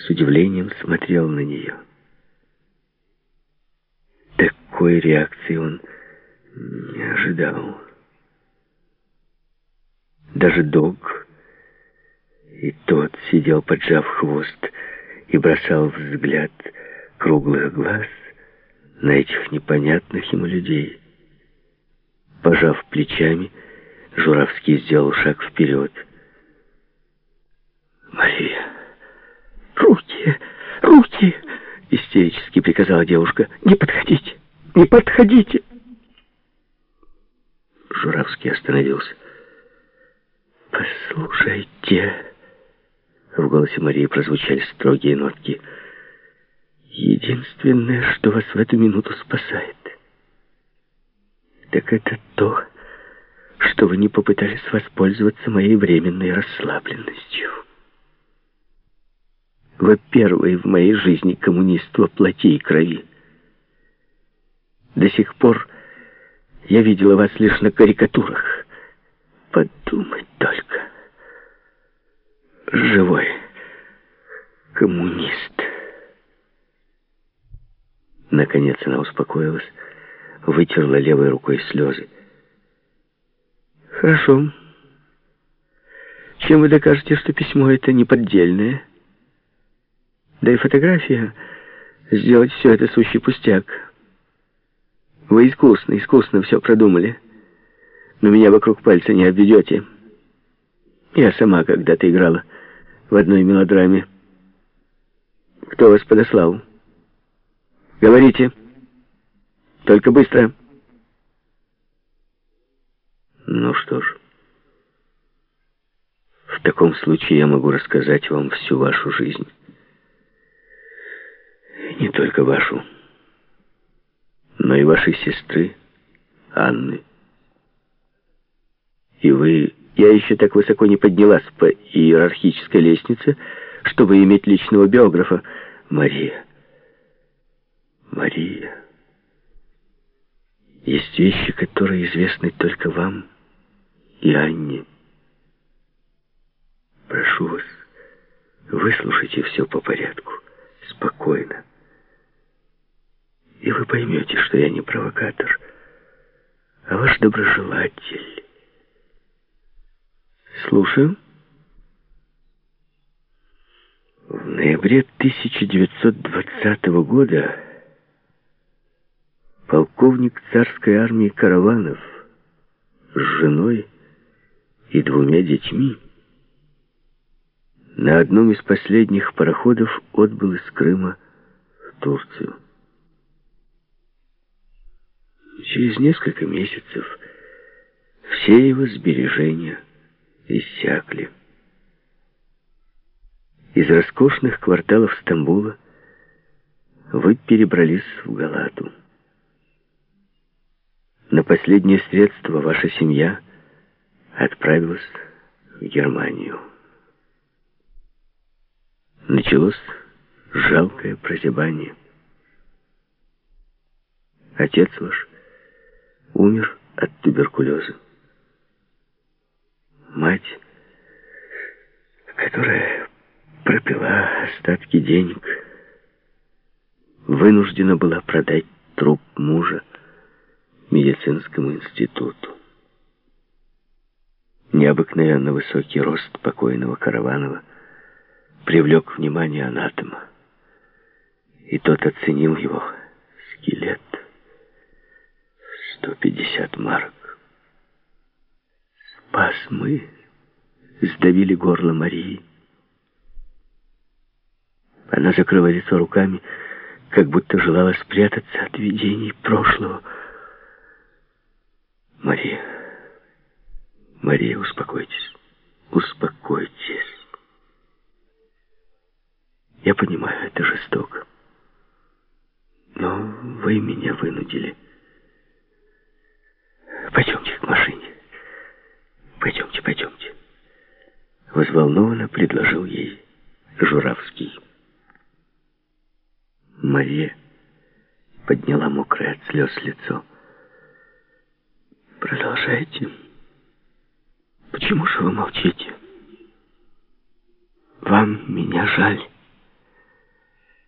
с удивлением смотрел на нее. Такой реакции он не ожидал. Даже Дог, и тот сидел, поджав хвост, и бросал взгляд круглых глаз на этих непонятных ему людей. Пожав плечами, Журавский сделал шаг вперед. «Мария, руки, руки!» — истерически приказала девушка. «Не подходите, не подходите!» Журавский остановился. «Послушайте!» В голосе Марии прозвучали строгие нотки. «Единственное, что вас в эту минуту спасает, так это то, что вы не попытались воспользоваться моей временной расслабленностью. Вы первый в моей жизни коммунист во плоти и крови. До сих пор я видела вас лишь на карикатурах. Подумать только. Живой коммунист». Наконец она успокоилась, вытерла левой рукой слезы. «Хорошо. Чем вы докажете, что письмо это не поддельное? Да и фотография. Сделать все это сущий пустяк. Вы искусно все продумали. Но меня вокруг пальца не обведете. Я сама когда-то играла в одной мелодраме. Кто вас подослал? Говорите. Только быстро». «Ну что ж, в таком случае я могу рассказать вам всю вашу жизнь. И не только вашу, но и вашей сестры Анны. И вы... Я еще так высоко не поднялась по иерархической лестнице, чтобы иметь личного биографа. Мария, есть вещи, которые известны только вам и Анне. Прошу вас, выслушайте все по порядку, спокойно. И вы поймете, что я не провокатор, а ваш доброжелатель. Слушаю. В ноябре 1920 года полковник царской армии Караванов с женой и 2 детьми на одном из последних пароходов отбыл из Крыма в Турцию. Через несколько месяцев все его сбережения иссякли. Из роскошных кварталов Стамбула вы перебрались в Галату. На последнее средство ваша семья отправилась в Германию. Началось жалкое прозябание. Отец ваш умер от туберкулеза. Мать, которая пропила остатки денег, вынуждена была продать труп мужа медицинскому институту. Необыкновенно высокий рост покойного Караванова привлек внимание анатома, и тот оценил его скелет в 150 марок. Спазмы сдавили горло Марии. Она закрыла лицо руками, как будто желала спрятаться от видений прошлого. Мария, успокойтесь. Успокойтесь. Я понимаю, это жестоко. Но вы меня вынудили. Пойдемте к машине. Пойдемте. Взволнованно предложил ей Журавский. Мария подняла мокрое от слез лицо. Продолжайте. Почему же вы молчите? Вам меня жаль.